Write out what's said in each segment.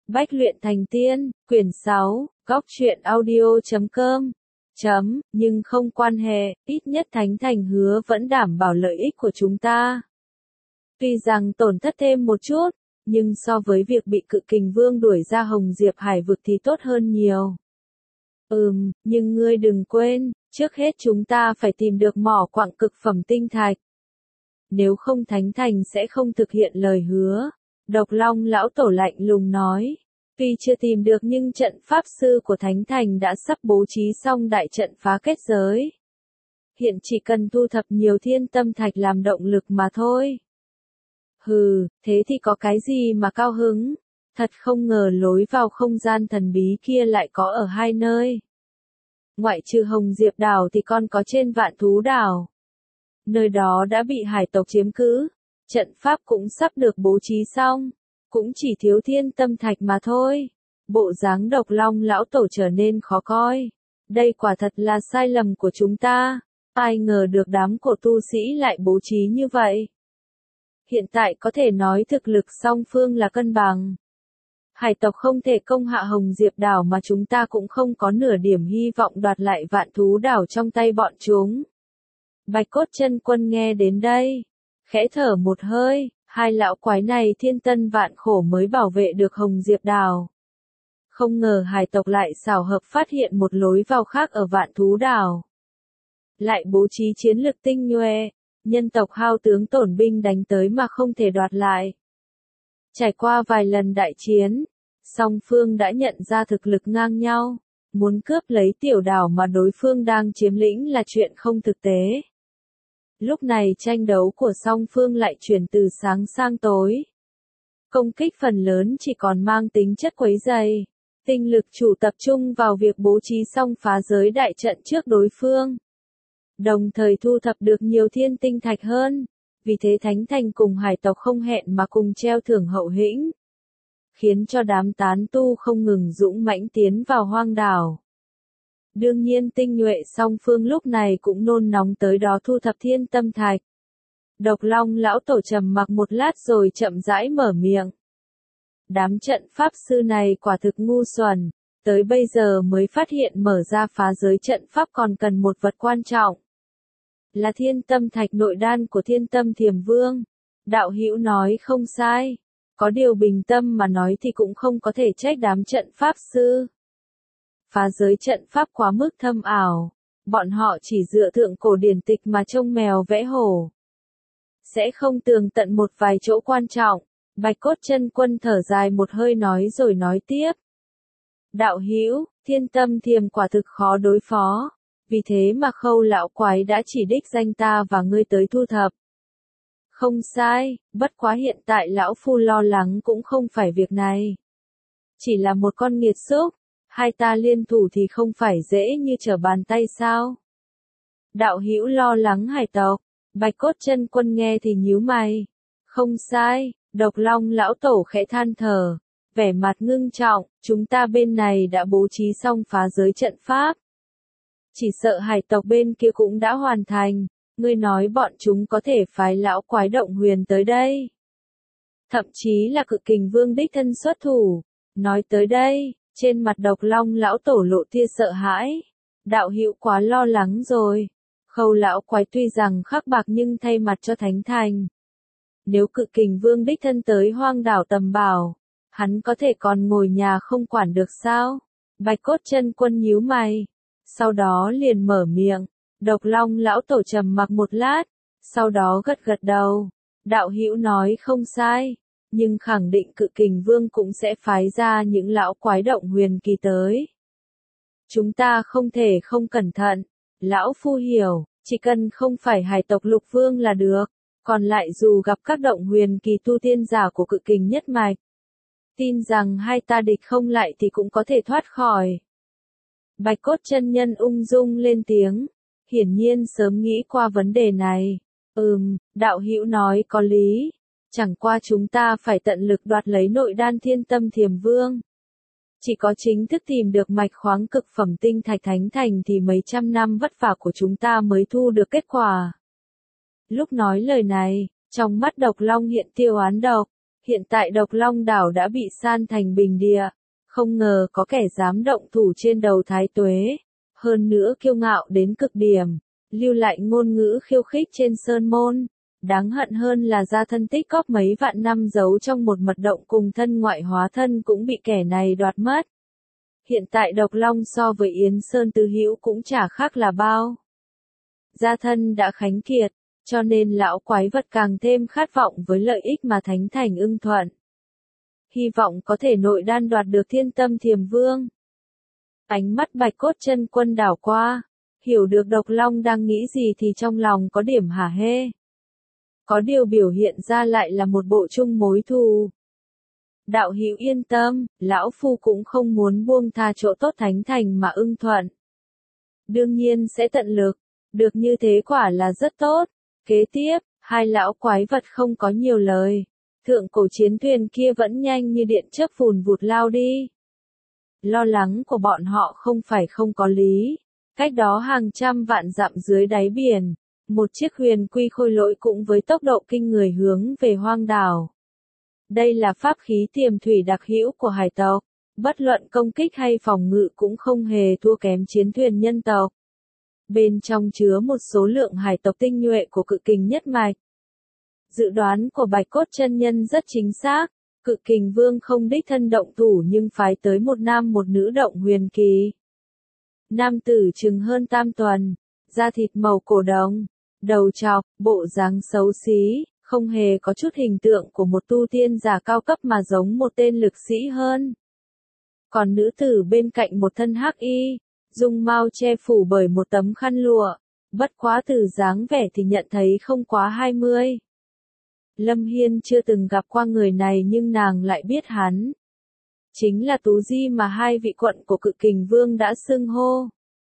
Bách luyện thành tiên, quyển 6, góc truyện audio.com. Nhưng không quan hệ, ít nhất Thánh Thành hứa vẫn đảm bảo lợi ích của chúng ta. Tuy rằng tổn thất thêm một chút, nhưng so với việc bị Cự Kình Vương đuổi ra Hồng Diệp Hải vực thì tốt hơn nhiều. Nhưng ngươi đừng quên, trước hết chúng ta phải tìm được mỏ quặng cực phẩm tinh thạch. Nếu không Thánh Thành sẽ không thực hiện lời hứa. Độc Long lão tổ lạnh lùng nói. Tuy chưa tìm được nhưng trận pháp sư của Thánh Thành đã sắp bố trí xong đại trận phá kết giới. Hiện chỉ cần thu thập nhiều thiên tâm thạch làm động lực mà thôi. Thế thì có cái gì mà cao hứng? Thật không ngờ lối vào không gian thần bí kia lại có ở hai nơi. Ngoại trừ Hồng Diệp đảo thì còn có trên Vạn Thú đảo. Nơi đó đã bị hải tộc chiếm cứ, trận pháp cũng sắp được bố trí xong, cũng chỉ thiếu thiên tâm thạch mà thôi. Bộ dáng Độc Long lão tổ trở nên khó coi. Đây quả thật là sai lầm của chúng ta, ai ngờ được đám cổ tu sĩ lại bố trí như vậy. Hiện tại có thể nói thực lực song phương là cân bằng. Hải tộc không thể công hạ Hồng Diệp đảo mà chúng ta cũng không có nửa điểm hy vọng đoạt lại Vạn Thú đảo trong tay bọn chúng. Bạch Cốt Chân Quân nghe đến đây, khẽ thở một hơi, hai lão quái này thiên tân vạn khổ mới bảo vệ được Hồng Diệp đảo. Không ngờ hải tộc lại xảo hợp phát hiện một lối vào khác ở Vạn Thú đảo. Lại bố trí chiến lực tinh nhuệ, nhân tộc hao tướng tổn binh đánh tới mà không thể đoạt lại. Trải qua vài lần đại chiến, song phương đã nhận ra thực lực ngang nhau, muốn cướp lấy tiểu đảo mà đối phương đang chiếm lĩnh là chuyện không thực tế. Lúc này tranh đấu của song phương lại chuyển từ sáng sang tối. Công kích phần lớn chỉ còn mang tính chất quấy rầy, tinh lực chủ tập trung vào việc bố trí xong phá giới đại trận trước đối phương. Đồng thời thu thập được nhiều thiên tinh thạch hơn, vì thế Thánh Thành cùng hải tộc không hẹn mà cùng treo thưởng hậu hĩnh. Khiến cho đám tán tu không ngừng dũng mãnh tiến vào hoang đảo. Đương nhiên tinh nhuệ song phương lúc này cũng nôn nóng tới đó thu thập thiên tâm thạch. Độc Long lão tổ trầm mặc một lát rồi chậm rãi mở miệng. Đám trận pháp sư này quả thực ngu xuẩn, tới bây giờ mới phát hiện mở ra phá giới trận pháp còn cần một vật quan trọng. Là thiên tâm thạch nội đan của Thiên Tâm Thiềm Vương. Đạo hữu nói không sai, có điều bình tâm mà nói thì cũng không có thể trách đám trận pháp sư. Phá giới trận pháp quá mức thâm ảo, bọn họ chỉ dựa thượng cổ điển tịch mà trông mèo vẽ hổ. Sẽ không tường tận một vài chỗ quan trọng. Bạch Cốt Chân Quân thở dài một hơi nói rồi nói tiếp. Đạo hữu, Thiên Tâm Thiềm quả thực khó đối phó, vì thế mà Khâu lão quái đã chỉ đích danh ta và ngươi tới thu thập. Không sai, bất quá hiện tại lão phu lo lắng cũng không phải việc này. Chỉ là một con nghiệt xúc, hai ta liên thủ thì không phải dễ như trở bàn tay sao? Đạo hữu lo lắng hải tộc. Bạch Cốt Chân Quân nghe thì nhíu mày. Không sai, Độc Long lão tổ khẽ than thở, vẻ mặt ngưng trọng, chúng ta bên này đã bố trí xong phá giới trận pháp. Chỉ sợ hải tộc bên kia cũng đã hoàn thành, ngươi nói bọn chúng có thể phái lão quái Động Huyền tới đây. Thậm chí là Cự Kình Vương đích thân xuất thủ. Nói tới đây, trên mặt Độc Long lão tổ lộ tia sợ hãi. Đạo hữu quá lo lắng rồi. Khâu lão quái tuy rằng khắc bạc nhưng thay mặt cho Thánh Thành. Nếu Cự Kình Vương đích thân tới hoang đảo tầm bảo, hắn có thể còn ngồi nhà không quản được sao? Bạch Cốt Chân Quân nhíu mày, sau đó liền mở miệng. Độc Long lão tổ trầm mặc một lát, sau đó gật gật đầu. Đạo hữu nói không sai, nhưng khẳng định Cự Kình Vương cũng sẽ phái ra những lão quái Động Huyền kỳ tới. Chúng ta không thể không cẩn thận. Lão phu hiểu, chỉ cần không phải hải tộc Lục Vương là được, còn lại dù gặp các Động Huyền kỳ tu tiên giả của Cự Kình nhất mạch, tin rằng hai ta địch không lại thì cũng có thể thoát khỏi. Bạch Cốt chân nhân ung dung lên tiếng, hiển nhiên sớm nghĩ qua vấn đề này. Đạo hữu nói có lý, chẳng qua chúng ta phải tận lực đoạt lấy nội đan Thiên Tâm Thiềm Vương. Chỉ có chính thức tìm được mạch khoáng cực phẩm tinh thạch Thánh Thành thì mấy trăm năm vất vả của chúng ta mới thu được kết quả. Lúc nói lời này, trong mắt Độc Long hiện tiêu oán độc, Hiện tại Độc Long đảo đã bị san thành bình địa, không ngờ có kẻ dám động thủ trên đầu Thái Tuế, hơn nữa kiêu ngạo đến cực điểm, lưu lại ngôn ngữ khiêu khích trên sơn môn. Đáng hận hơn là gia thân tích cóp mấy vạn năm giấu trong một mật động cùng thân ngoại hóa thân cũng bị kẻ này đoạt mất. Hiện tại Độc Long so với Yến Sơn Tư Hữu cũng chả khác là bao. Gia thân đã khánh kiệt, cho nên lão quái vật càng thêm khát vọng với lợi ích mà Thánh Thành ưng thuận. Hy vọng có thể nội đan đoạt được Thiên Tâm Thiềm Vương. Ánh mắt Bạch Cốt Chân Quân đảo qua, hiểu được Độc Long đang nghĩ gì thì trong lòng có điểm hả hê. Có điều biểu hiện ra lại là một bộ chung mối thù. Đạo hữu yên tâm, lão phu cũng không muốn buông tha chỗ tốt Thánh Thành mà ưng thuận. Đương nhiên sẽ tận lực, được như thế quả là rất tốt. Kế tiếp, hai lão quái vật không có nhiều lời. Thượng cổ chiến thuyền kia vẫn nhanh như điện chớp phùn vụt lao đi. Lo lắng của bọn họ không phải không có lý. Cách đó hàng trăm vạn dặm dưới đáy biển, một chiếc huyền quy khôi lỗi cũng với tốc độ kinh người hướng về hoang đảo. Đây là pháp khí tiềm thủy đặc hữu của hải tộc, bất luận công kích hay phòng ngự cũng không hề thua kém chiến thuyền nhân tộc. Bên trong chứa một số lượng hải tộc tinh nhuệ của Cự Kình nhất mạch. Dự đoán của Bạch Cốt Chân Nhân rất chính xác, Cự Kình Vương không đích thân động thủ nhưng phái tới một nam một nữ động huyền kỳ. Nam tử chừng hơn tam tuần, da thịt màu cổ đồng, đầu trọc, bộ dáng xấu xí, không hề có chút hình tượng của một tu tiên giả cao cấp mà giống một tên lực sĩ hơn. Còn nữ tử bên cạnh một thân hắc y, dung mao che phủ bởi một tấm khăn lụa, bất quá từ dáng vẻ thì nhận thấy không quá 20. Lâm Hiên chưa từng gặp qua người này nhưng nàng lại biết hắn. Chính là Tú Di mà hai vị quận của Cự Kình Vương đã xưng hô.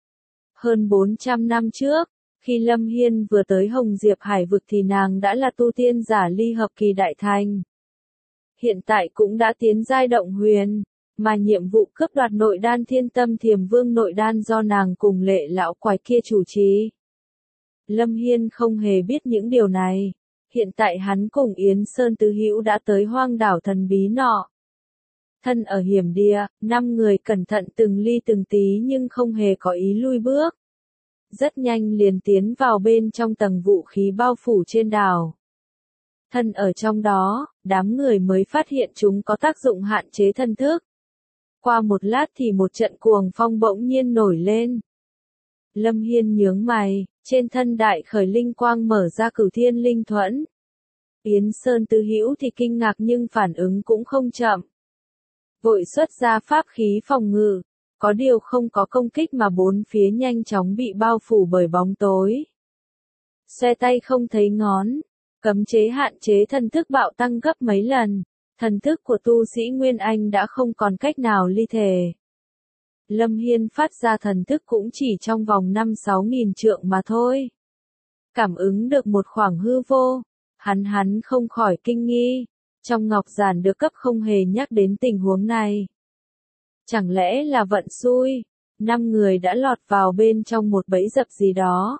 Hơn 400 năm trước, khi Lâm Hiên vừa tới Hồng Diệp Hải vực thì nàng đã là tu tiên giả ly hợp kỳ đại thành. Hiện tại cũng đã tiến giai động huyền, mà nhiệm vụ cướp đoạt nội đan Thiên Tâm Thiềm Vương nội đan do nàng cùng Lệ lão quái kia chủ trì. Lâm Hiên không hề biết những điều này. Hiện tại hắn cùng Yến Sơn Tư Hữu đã tới hoang đảo thần bí nọ. Thân ở hiểm địa, 5 người cẩn thận từng ly từng tí nhưng không hề có ý lui bước. Rất nhanh liền tiến vào bên trong tầng vũ khí bao phủ trên đảo. Thân ở trong đó, đám người mới phát hiện chúng có tác dụng hạn chế thân thức. Qua một lát thì một trận cuồng phong bỗng nhiên nổi lên. Lâm Hiên nhướng mày, trên thân đại khởi linh quang mở ra Cửu Thiên Linh Thuẫn. Yến Sơn Tư Hữu thì kinh ngạc nhưng phản ứng cũng không chậm. Vội xuất ra pháp khí phòng ngự, có điều không có công kích mà bốn phía nhanh chóng bị bao phủ bởi bóng tối. Xoe tay không thấy ngón, cấm chế hạn chế thần thức bạo tăng gấp mấy lần, thần thức của tu sĩ Nguyên Anh đã không còn cách nào ly thể. Lâm Hiên phát ra thần thức cũng chỉ trong vòng 5-6 nghìn trượng mà thôi. Cảm ứng được một khoảng hư vô, hắn không khỏi kinh nghi, trong ngọc giản được cấp không hề nhắc đến tình huống này. Chẳng lẽ là vận xui, 5 người đã lọt vào bên trong một bẫy dập gì đó.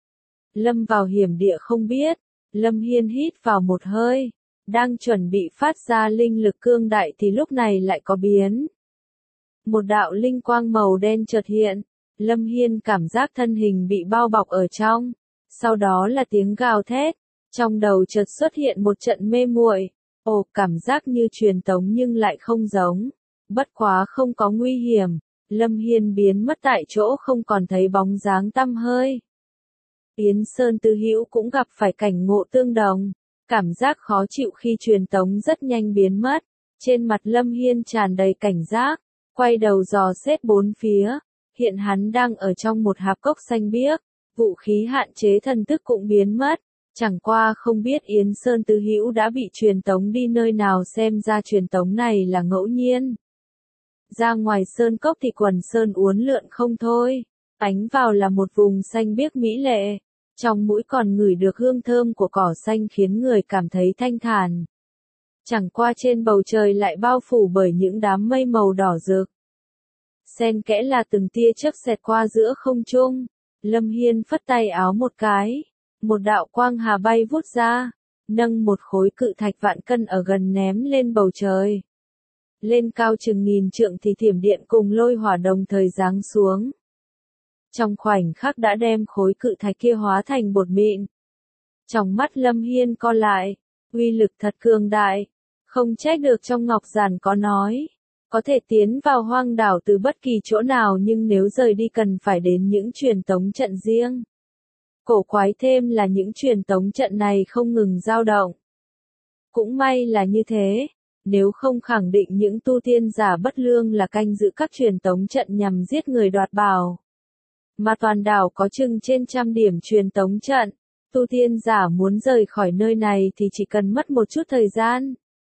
Lâm vào hiểm địa không biết, Lâm Hiên hít vào một hơi, đang chuẩn bị phát ra linh lực cương đại thì lúc này lại có biến. Một đạo linh quang màu đen chợt hiện, Lâm Hiên cảm giác thân hình bị bao bọc ở trong, sau đó là tiếng gào thét, trong đầu chợt xuất hiện một trận mê muội. Ồ, cảm giác như truyền tống nhưng lại không giống. Bất quá không có nguy hiểm, Lâm Hiên biến mất tại chỗ không còn thấy bóng dáng tăm hơi. Yến Sơn Tư Hữu cũng gặp phải cảnh ngộ tương đồng, cảm giác khó chịu khi truyền tống rất nhanh biến mất. Trên mặt Lâm Hiên tràn đầy cảnh giác, quay đầu dò xét bốn phía, hiện hắn đang ở trong một hạp cốc xanh biếc, vũ khí hạn chế thần thức cũng biến mất. Chẳng qua không biết Yến Sơn Tư Hữu đã bị truyền tống đi nơi nào, xem ra truyền tống này là ngẫu nhiên. Ra ngoài sơn cốc thì quần sơn uốn lượn không thôi, ánh vào là một vùng xanh biếc mỹ lệ, trong mũi còn ngửi được hương thơm của cỏ xanh khiến người cảm thấy thanh thản. Chẳng qua trên bầu trời lại bao phủ bởi những đám mây màu đỏ rực. Xen kẽ là từng tia chớp xẹt qua giữa không trung, Lâm Hiên phất tay áo một cái. Một đạo quang hà bay vút ra, nâng một khối cự thạch vạn cân ở gần ném lên bầu trời. Lên cao chừng 1000 trượng thì thiểm điện cùng lôi hỏa đồng thời giáng xuống. Trong khoảnh khắc đã đem khối cự thạch kia hóa thành bột mịn. Trong mắt Lâm Hiên co lại, uy lực thật cường đại, không trách được trong Ngọc Giản có nói, có thể tiến vào hoang đảo từ bất kỳ chỗ nào nhưng nếu rời đi cần phải đến những truyền tống trận riêng. Cổ quái thêm là những truyền tống trận này không ngừng dao động. Cũng may là như thế, nếu không khẳng định những tu tiên giả bất lương là canh giữ các truyền tống trận nhằm giết người đoạt bảo. Mà toàn đảo có chừng trên 100 điểm truyền tống trận, tu tiên giả muốn rời khỏi nơi này thì chỉ cần mất một chút thời gian.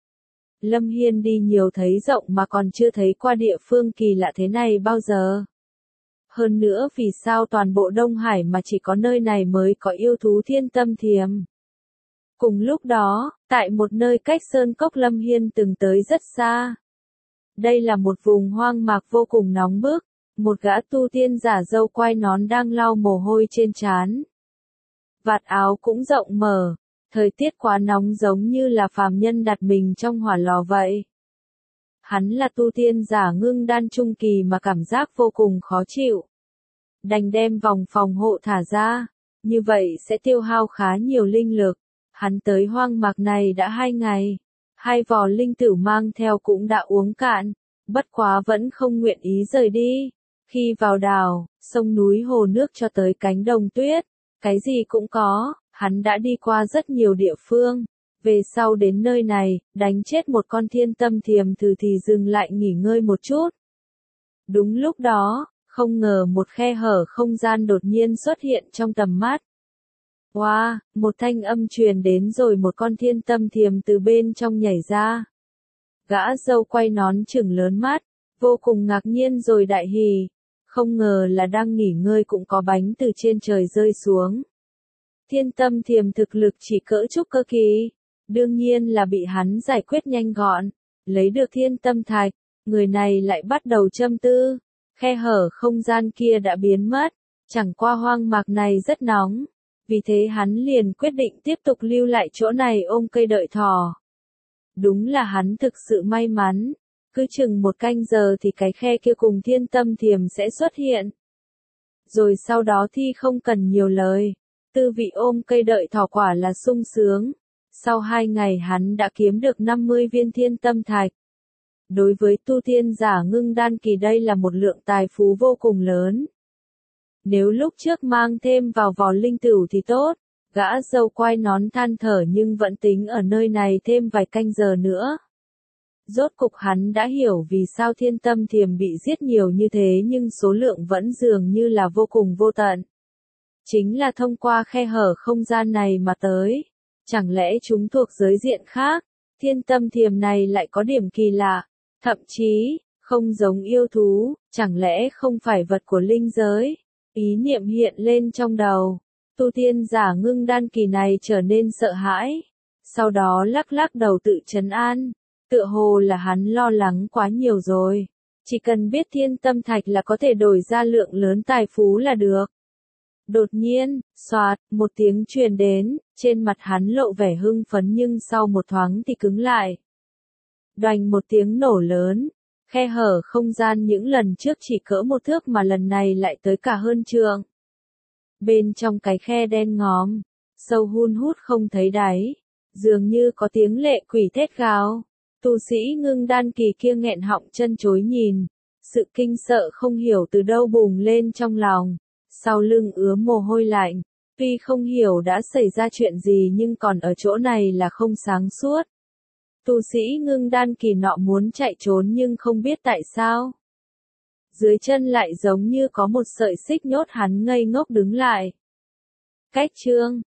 Lâm Hiên đi nhiều thấy rộng mà còn chưa thấy qua địa phương kỳ lạ thế này bao giờ. Hơn nữa vì sao toàn bộ Đông Hải mà chỉ có nơi này mới có yêu thú Thiên Tâm Thiềm. Cùng lúc đó, tại một nơi cách sơn cốc Lâm Hiên từng tới rất xa. Đây là một vùng hoang mạc vô cùng nóng bức, một gã tu tiên giả râu quai nón đang lau mồ hôi trên trán. Vạt áo cũng rộng mở, thời tiết quá nóng giống như là phàm nhân đặt mình trong hỏa lò vậy. Hắn là tu tiên giả ngưng đan trung kỳ mà cảm giác vô cùng khó chịu. Đành đem vòng phòng hộ thả ra, như vậy sẽ tiêu hao khá nhiều linh lực. Hắn tới hoang mạc này đã 2 ngày, 2 vò linh tửu mang theo cũng đã uống cạn, bất quá vẫn không nguyện ý rời đi. Khi vào đảo, sông núi hồ nước cho tới cánh đồng tuyết, cái gì cũng có, hắn đã đi qua rất nhiều địa phương. Về sau đến nơi này, đánh chết một con Thiên Tâm Thiềm thử thì dừng lại nghỉ ngơi một chút. Đúng lúc đó, không ngờ một khe hở không gian đột nhiên xuất hiện trong tầm mắt. Wow, một thanh âm truyền đến rồi một con Thiên Tâm Thiềm từ bên trong nhảy ra. Gã râu quay nón trừng lớn mắt, vô cùng ngạc nhiên rồi đại hỉ, không ngờ là đang nghỉ ngơi cũng có bánh từ trên trời rơi xuống. Thiên Tâm Thiềm thực lực chỉ cỡ trúc cơ kỳ, đương nhiên là bị hắn giải quyết nhanh gọn, lấy được Thiên Tâm Thạch, người này lại bắt đầu châm tư, khe hở không gian kia đã biến mất, chẳng qua hoang mạc này rất nóng, vì thế hắn liền quyết định tiếp tục lưu lại chỗ này ôm cây đợi thỏ. Đúng là hắn thực sự may mắn, cứ chừng 1 canh giờ thì cái khe kia cùng Thiên Tâm Thiềm sẽ xuất hiện. Rồi sau đó thì không cần nhiều lời, tư vị ôm cây đợi thỏ quả là sung sướng. Sau 2 ngày hắn đã kiếm được 50 viên Thiên Tâm Thạch. Đối với tu tiên giả ngưng đan kỳ đây là một lượng tài phú vô cùng lớn. Nếu lúc trước mang thêm vào vò linh tửu thì tốt, gã râu quai nón than thở nhưng vẫn tính ở nơi này thêm vài canh giờ nữa. Rốt cục hắn đã hiểu vì sao Thiên Tâm Thiềm bị giết nhiều như thế nhưng số lượng vẫn dường như là vô cùng vô tận. Chính là thông qua khe hở không gian này mà tới. Chẳng lẽ chúng thuộc giới diện khác, Thiên Tâm Thiềm này lại có điểm kỳ lạ, thậm chí, không giống yêu thú, chẳng lẽ không phải vật của linh giới? Ý niệm hiện lên trong đầu, tu tiên giả ngưng đan kỳ này trở nên sợ hãi, sau đó lắc lắc đầu tự trấn an, tựa hồ là hắn lo lắng quá nhiều rồi, chỉ cần biết Thiên Tâm Thạch là có thể đổi ra lượng lớn tài phú là được. Đột nhiên, xoạt, một tiếng truyền đến, trên mặt hắn lộ vẻ hưng phấn nhưng sau một thoáng thì cứng lại. Đoành một tiếng nổ lớn, khe hở không gian những lần trước chỉ cỡ 1 thước mà lần này lại tới cả hơn trượng. Bên trong cái khe đen ngòm, sâu hun hút không thấy đáy, dường như có tiếng lệ quỷ thét gào. Tu sĩ ngưng đan kỳ kia nghẹn họng chân chối nhìn, sự kinh sợ không hiểu từ đâu bùng lên trong lòng. Sau lưng ứa mồ hôi lạnh, tuy không hiểu đã xảy ra chuyện gì nhưng còn ở chỗ này là không sáng suốt. Tu sĩ ngưng đan kỳ nọ muốn chạy trốn nhưng không biết tại sao. Dưới chân lại giống như có một sợi xích nhốt hắn ngây ngốc đứng lại. Cách chương